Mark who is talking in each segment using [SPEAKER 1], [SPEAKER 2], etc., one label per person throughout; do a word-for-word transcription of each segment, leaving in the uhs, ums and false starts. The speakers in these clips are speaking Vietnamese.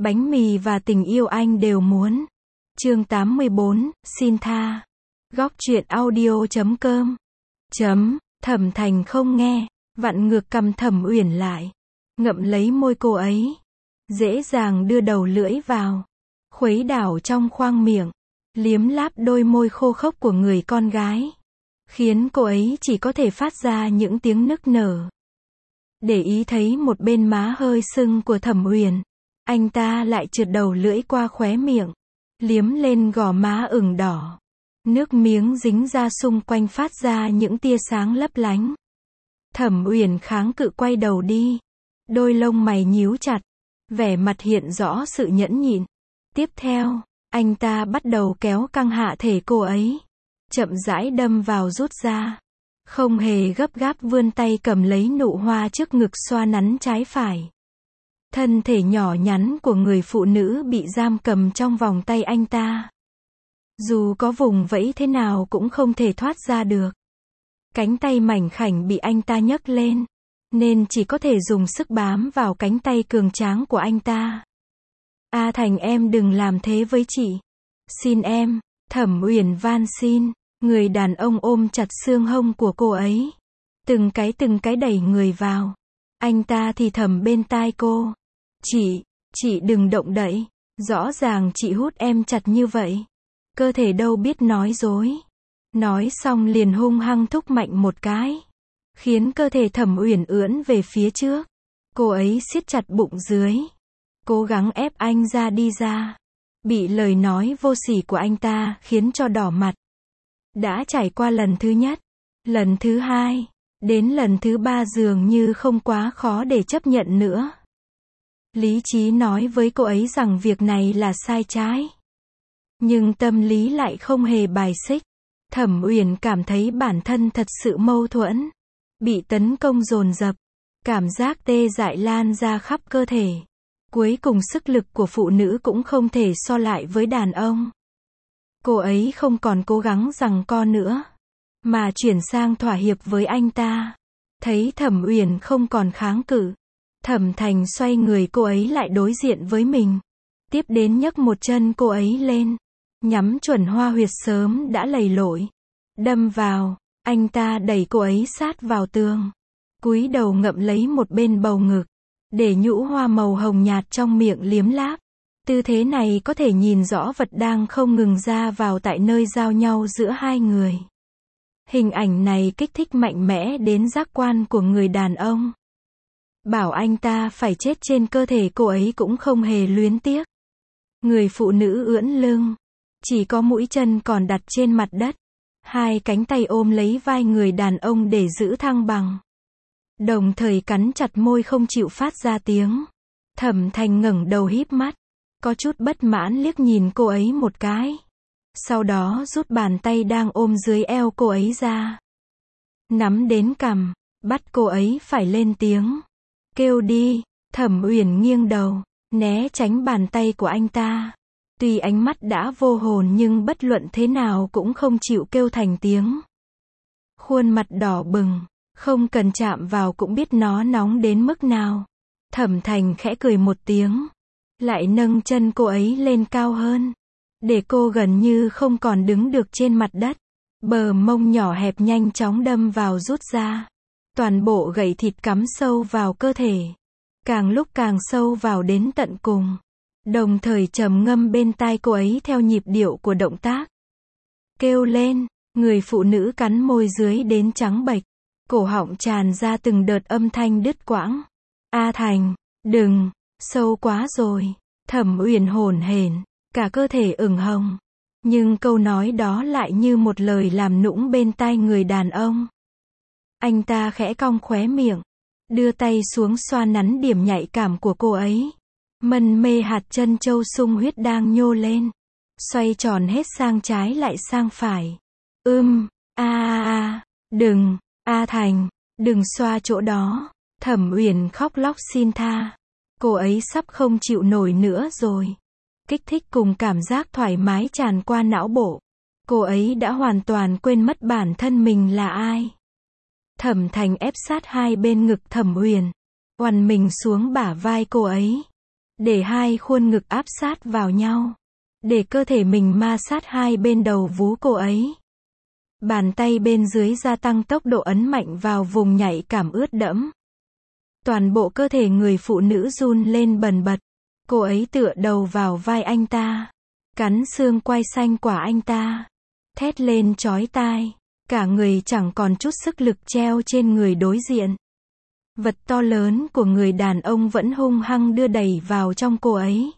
[SPEAKER 1] Bánh mì và tình yêu anh đều muốn. Chương tám mươi bốn, xin tha. Góc truyện audio chấm com. Chấm, Thẩm Thành không nghe, vặn ngược cằm Thẩm Uyển lại, ngậm lấy môi cô ấy, dễ dàng đưa đầu lưỡi vào, khuấy đảo trong khoang miệng, liếm láp đôi môi khô khốc của người con gái, khiến cô ấy chỉ có thể phát ra những tiếng nức nở. Để ý thấy một bên má hơi sưng của Thẩm Uyển, anh ta lại trượt đầu lưỡi qua khóe miệng, liếm lên gò má ửng đỏ. Nước miếng dính ra xung quanh phát ra những tia sáng lấp lánh. Thẩm Uyển kháng cự quay đầu đi, đôi lông mày nhíu chặt, vẻ mặt hiện rõ sự nhẫn nhịn. Tiếp theo, anh ta bắt đầu kéo căng hạ thể cô ấy, chậm rãi đâm vào rút ra, không hề gấp gáp vươn tay cầm lấy nụ hoa trước ngực xoa nắn trái phải. Thân thể nhỏ nhắn của người phụ nữ bị giam cầm trong vòng tay anh ta. Dù có vùng vẫy thế nào cũng không thể thoát ra được. Cánh tay mảnh khảnh bị anh ta nhấc lên, nên chỉ có thể dùng sức bám vào cánh tay cường tráng của anh ta. A Thành, em đừng làm thế với chị. Xin em. Thẩm Uyển van xin. Người đàn ông ôm chặt xương hông của cô ấy, từng cái từng cái đẩy người vào. Anh ta thì thầm bên tai cô. Chị, chị đừng động đậy. Rõ ràng chị hút em chặt như vậy. Cơ thể đâu biết nói dối. Nói xong liền hung hăng thúc mạnh một cái, khiến cơ thể Thẩm Uyển ưỡn về phía trước. Cô ấy siết chặt bụng dưới, cố gắng ép anh ra đi ra. Bị lời nói vô sỉ của anh ta khiến cho đỏ mặt. Đã trải qua lần thứ nhất, lần thứ hai, đến lần thứ ba dường như không quá khó để chấp nhận nữa. Lý trí nói với cô ấy rằng việc này là sai trái, nhưng tâm lý lại không hề bài xích. Thẩm Uyển cảm thấy bản thân thật sự mâu thuẫn, bị tấn công dồn dập, cảm giác tê dại lan ra khắp cơ thể. Cuối cùng sức lực của phụ nữ cũng không thể so lại với đàn ông. Cô ấy không còn cố gắng giằng co nữa, mà chuyển sang thỏa hiệp với anh ta. Thấy Thẩm Uyển không còn kháng cự, Thẩm Thành xoay người cô ấy lại đối diện với mình. Tiếp đến nhấc một chân cô ấy lên, nhắm chuẩn hoa huyệt sớm đã lầy lội, đâm vào. Anh ta đẩy cô ấy sát vào tường, cúi đầu ngậm lấy một bên bầu ngực, để nhũ hoa màu hồng nhạt trong miệng liếm láp. Tư thế này có thể nhìn rõ vật đang không ngừng ra vào tại nơi giao nhau giữa hai người. Hình ảnh này kích thích mạnh mẽ đến giác quan của người đàn ông. Bảo anh ta phải chết trên cơ thể cô ấy cũng không hề luyến tiếc. Người phụ nữ ưỡn lưng, chỉ có mũi chân còn đặt trên mặt đất, hai cánh tay ôm lấy vai người đàn ông để giữ thăng bằng, đồng thời cắn chặt môi không chịu phát ra tiếng. Thẩm Thành ngẩng đầu híp mắt, có chút bất mãn liếc nhìn cô ấy một cái, sau đó rút bàn tay đang ôm dưới eo cô ấy ra, nắm đến cằm, bắt cô ấy phải lên tiếng. Kêu đi. Thẩm Uyển nghiêng đầu, né tránh bàn tay của anh ta. Tuy ánh mắt đã vô hồn nhưng bất luận thế nào cũng không chịu kêu thành tiếng. Khuôn mặt đỏ bừng, không cần chạm vào cũng biết nó nóng đến mức nào. Thẩm Thành khẽ cười một tiếng, lại nâng chân cô ấy lên cao hơn, để cô gần như không còn đứng được trên mặt đất. Bờ mông nhỏ hẹp nhanh chóng đâm vào rút ra. Toàn bộ gậy thịt cắm sâu vào cơ thể, càng lúc càng sâu vào đến tận cùng, đồng thời trầm ngâm bên tai cô ấy theo nhịp điệu của động tác. Kêu lên. Người phụ nữ cắn môi dưới đến trắng bệch, cổ họng tràn ra từng đợt âm thanh đứt quãng. A Thành, đừng, sâu quá rồi. Thẩm Uyển hổn hển, cả cơ thể ửng hồng, nhưng câu nói đó lại như một lời làm nũng bên tai người đàn ông. Anh ta khẽ cong khóe miệng, đưa tay xuống xoa nắn điểm nhạy cảm của cô ấy. Mân mê hạt chân châu sung huyết đang nhô lên, xoay tròn hết sang trái lại sang phải. Ưm, a a a, đừng, A Thành, đừng xoa chỗ đó. Thẩm Uyển khóc lóc xin tha. Cô ấy sắp không chịu nổi nữa rồi. Kích thích cùng cảm giác thoải mái tràn qua não bộ. Cô ấy đã hoàn toàn quên mất bản thân mình là ai. Thẩm Thành ép sát hai bên ngực Thẩm Uyển, oằn mình xuống bả vai cô ấy, để hai khuôn ngực áp sát vào nhau, để cơ thể mình ma sát hai bên đầu vú cô ấy. Bàn tay bên dưới gia tăng tốc độ ấn mạnh vào vùng nhạy cảm ướt đẫm. Toàn bộ cơ thể người phụ nữ run lên bần bật. Cô ấy tựa đầu vào vai anh ta, cắn xương quai xanh quả anh ta, thét lên chói tai, cả người chẳng còn chút sức lực treo trên người đối diện. Vật to lớn của người đàn ông vẫn hung hăng đưa đẩy vào trong cô ấy.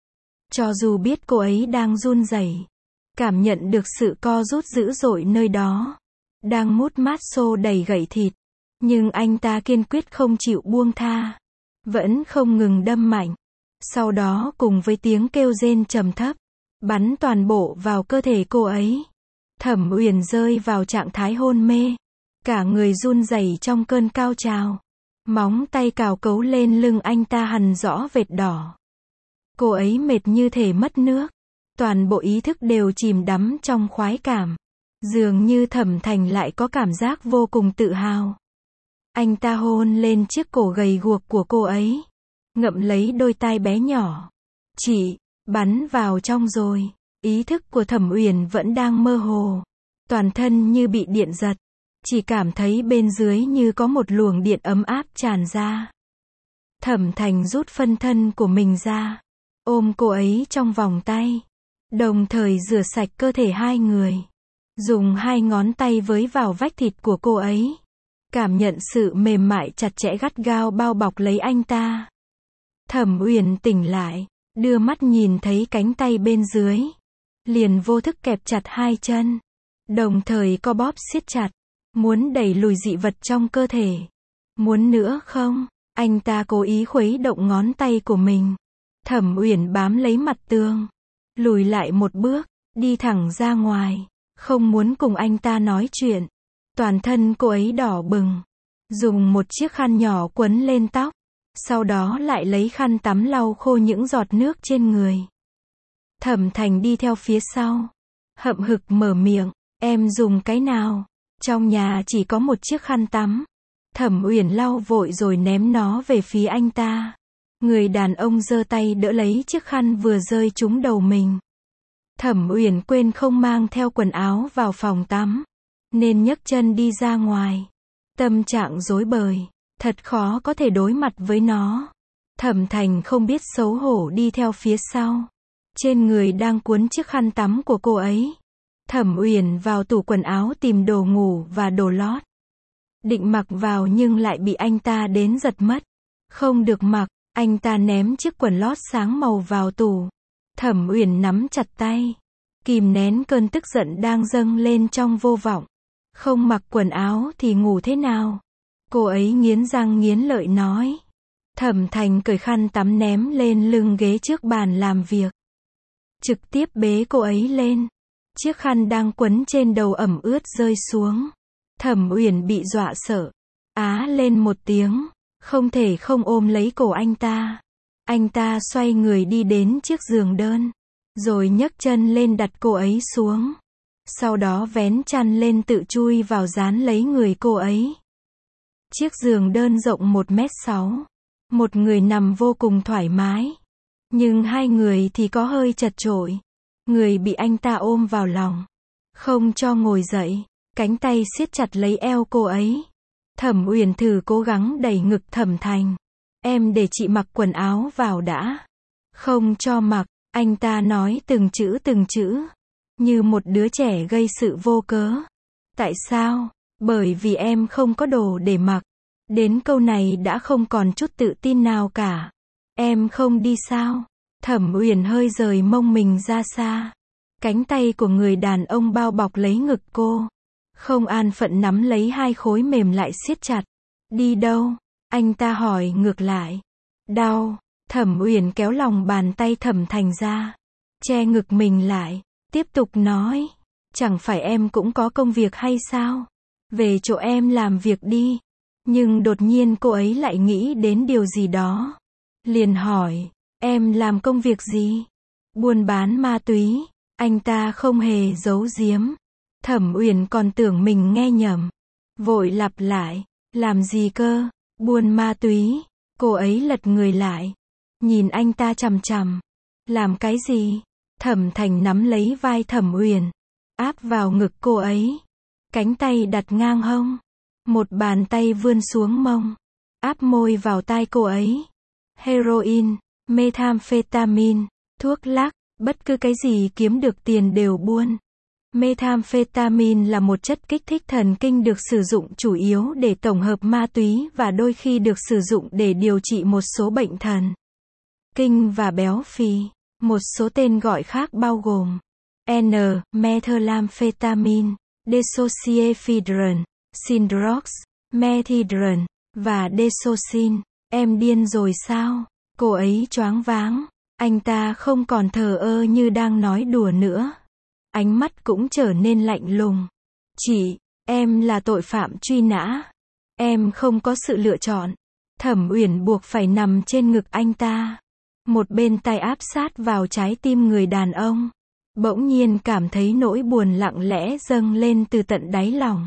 [SPEAKER 1] Cho dù biết cô ấy đang run rẩy, cảm nhận được sự co rút dữ dội nơi đó, đang mút mát xô đầy gậy thịt, nhưng anh ta kiên quyết không chịu buông tha, vẫn không ngừng đâm mạnh. Sau đó cùng với tiếng kêu rên trầm thấp, bắn toàn bộ vào cơ thể cô ấy. Thẩm Uyển rơi vào trạng thái hôn mê, cả người run rẩy trong cơn cao trào. Móng tay cào cấu lên lưng anh ta hằn rõ vệt đỏ. Cô ấy mệt như thể mất nước, toàn bộ ý thức đều chìm đắm trong khoái cảm. Dường như Thẩm Thành lại có cảm giác vô cùng tự hào. Anh ta hôn lên chiếc cổ gầy guộc của cô ấy, ngậm lấy đôi tai bé nhỏ. Chị, bắn vào trong rồi. Ý thức của Thẩm Uyển vẫn đang mơ hồ, toàn thân như bị điện giật, chỉ cảm thấy bên dưới như có một luồng điện ấm áp tràn ra. Thẩm Thành rút phân thân của mình ra, ôm cô ấy trong vòng tay, đồng thời rửa sạch cơ thể hai người, dùng hai ngón tay với vào vách thịt của cô ấy, cảm nhận sự mềm mại chặt chẽ gắt gao bao bọc lấy anh ta. Thẩm Uyển tỉnh lại, đưa mắt nhìn thấy cánh tay bên dưới, liền vô thức kẹp chặt hai chân, đồng thời co bóp siết chặt, muốn đẩy lùi dị vật trong cơ thể. Muốn nữa không? Anh ta cố ý khuấy động ngón tay của mình. Thẩm Uyển bám lấy mặt tường, lùi lại một bước, đi thẳng ra ngoài, không muốn cùng anh ta nói chuyện. Toàn thân cô ấy đỏ bừng, dùng một chiếc khăn nhỏ quấn lên tóc, sau đó lại lấy khăn tắm lau khô những giọt nước trên người. Thẩm Thành đi theo phía sau, hậm hực mở miệng, em dùng cái nào? Trong nhà chỉ có một chiếc khăn tắm. Thẩm Uyển lau vội rồi ném nó về phía anh ta. Người đàn ông giơ tay đỡ lấy chiếc khăn vừa rơi trúng đầu mình. Thẩm Uyển quên không mang theo quần áo vào phòng tắm, nên nhấc chân đi ra ngoài. Tâm trạng rối bời, thật khó có thể đối mặt với nó. Thẩm Thành không biết xấu hổ đi theo phía sau. Trên người đang cuốn chiếc khăn tắm của cô ấy. Thẩm Uyển vào tủ quần áo tìm đồ ngủ và đồ lót. Định mặc vào nhưng lại bị anh ta đến giật mất. Không được mặc, anh ta ném chiếc quần lót sáng màu vào tủ. Thẩm Uyển nắm chặt tay, kìm nén cơn tức giận đang dâng lên trong vô vọng. Không mặc quần áo thì ngủ thế nào? Cô ấy nghiến răng nghiến lợi nói. Thẩm Thành cởi khăn tắm ném lên lưng ghế trước bàn làm việc, trực tiếp bế cô ấy lên. Chiếc khăn đang quấn trên đầu ẩm ướt rơi xuống. Thẩm Uyển bị dọa sợ, á lên một tiếng, không thể không ôm lấy cổ anh ta. Anh ta xoay người đi đến chiếc giường đơn, rồi nhấc chân lên đặt cô ấy xuống. Sau đó vén chăn lên tự chui vào dán lấy người cô ấy. Chiếc giường đơn rộng một mét sáu. Một người nằm vô cùng thoải mái. Nhưng hai người thì có hơi chật chội. Người bị anh ta ôm vào lòng, không cho ngồi dậy, cánh tay siết chặt lấy eo cô ấy. Thẩm Uyển thử cố gắng đẩy ngực Thẩm Thành. Em để chị mặc quần áo vào đã. Không cho mặc, anh ta nói từng chữ từng chữ, như một đứa trẻ gây sự vô cớ. Tại sao? Bởi vì em không có đồ để mặc. Đến câu này đã không còn chút tự tin nào cả. Em không đi sao? Thẩm Uyển hơi rời mông mình ra xa. Cánh tay của người đàn ông bao bọc lấy ngực cô. Không an phận nắm lấy hai khối mềm lại siết chặt. Đi đâu? Anh ta hỏi ngược lại. Đau. Thẩm Uyển kéo lòng bàn tay Thẩm Thành ra, che ngực mình lại, tiếp tục nói. Chẳng phải em cũng có công việc hay sao? Về chỗ em làm việc đi. Nhưng đột nhiên cô ấy lại nghĩ đến điều gì đó. Liền hỏi. Em làm công việc gì? Buôn bán ma túy. Anh ta không hề giấu giếm. Thẩm Uyển còn tưởng mình nghe nhầm, vội lặp lại. Làm gì cơ? Buôn ma túy. Cô ấy lật người lại, nhìn anh ta chằm chằm. Làm cái gì? Thẩm Thành nắm lấy vai Thẩm Uyển, áp vào ngực cô ấy. Cánh tay đặt ngang hông. Một bàn tay vươn xuống mông. Áp môi vào tai cô ấy. Heroin, methamphetamine, thuốc lắc, bất cứ cái gì kiếm được tiền đều buôn. Methamphetamine là một chất kích thích thần kinh được sử dụng chủ yếu để tổng hợp ma túy và đôi khi được sử dụng để điều trị một số bệnh thần kinh và béo phì. Một số tên gọi khác bao gồm N. methamphetamine, dexoephedrine, Synthrox, methadone và Desosin. Em điên rồi sao? Cô ấy choáng váng. Anh ta không còn thờ ơ như đang nói đùa nữa. Ánh mắt cũng trở nên lạnh lùng. Chị, em là tội phạm truy nã. Em không có sự lựa chọn. Thẩm Uyển buộc phải nằm trên ngực anh ta. Một bên tay áp sát vào trái tim người đàn ông. Bỗng nhiên cảm thấy nỗi buồn lặng lẽ dâng lên từ tận đáy lòng.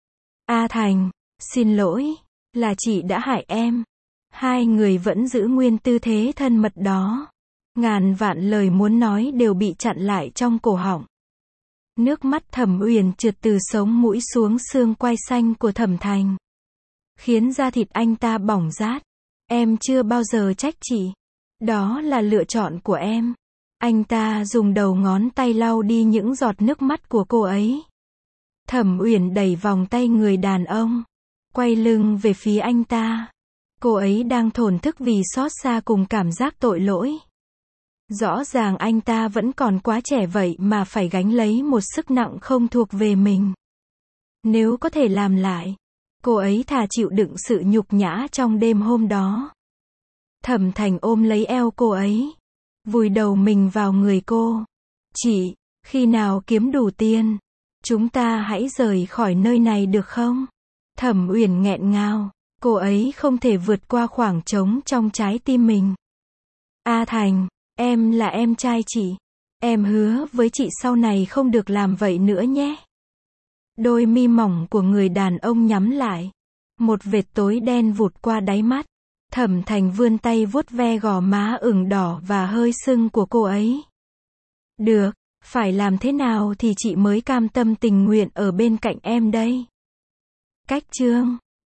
[SPEAKER 1] A Thành, xin lỗi, là chị đã hại em. Hai người vẫn giữ nguyên tư thế thân mật đó. Ngàn vạn lời muốn nói đều bị chặn lại trong cổ họng. Nước mắt Thẩm Uyển trượt từ sống mũi xuống xương quai xanh của Thẩm Thành, khiến da thịt anh ta bỏng rát. Em chưa bao giờ trách chị. Đó là lựa chọn của em. Anh ta dùng đầu ngón tay lau đi những giọt nước mắt của cô ấy. Thẩm Uyển đẩy vòng tay người đàn ông, quay lưng về phía anh ta. Cô ấy đang thổn thức vì xót xa cùng cảm giác tội lỗi. Rõ ràng anh ta vẫn còn quá trẻ vậy mà phải gánh lấy một sức nặng không thuộc về mình. Nếu có thể làm lại, cô ấy thà chịu đựng sự nhục nhã trong đêm hôm đó. Thẩm Thành ôm lấy eo cô ấy, vùi đầu mình vào người cô. Chị, khi nào kiếm đủ tiền, chúng ta hãy rời khỏi nơi này được không? Thẩm Uyển nghẹn ngào, cô ấy không thể vượt qua khoảng trống trong trái tim mình. A Thành, em là em trai chị. Em hứa với chị sau này không được làm vậy nữa nhé. Đôi mi mỏng của người đàn ông nhắm lại. Một vệt tối đen vụt qua đáy mắt. Thẩm Thành vươn tay vuốt ve gò má ửng đỏ và hơi sưng của cô ấy. Được, phải làm thế nào thì chị mới cam tâm tình nguyện ở bên cạnh em đây? Cách chương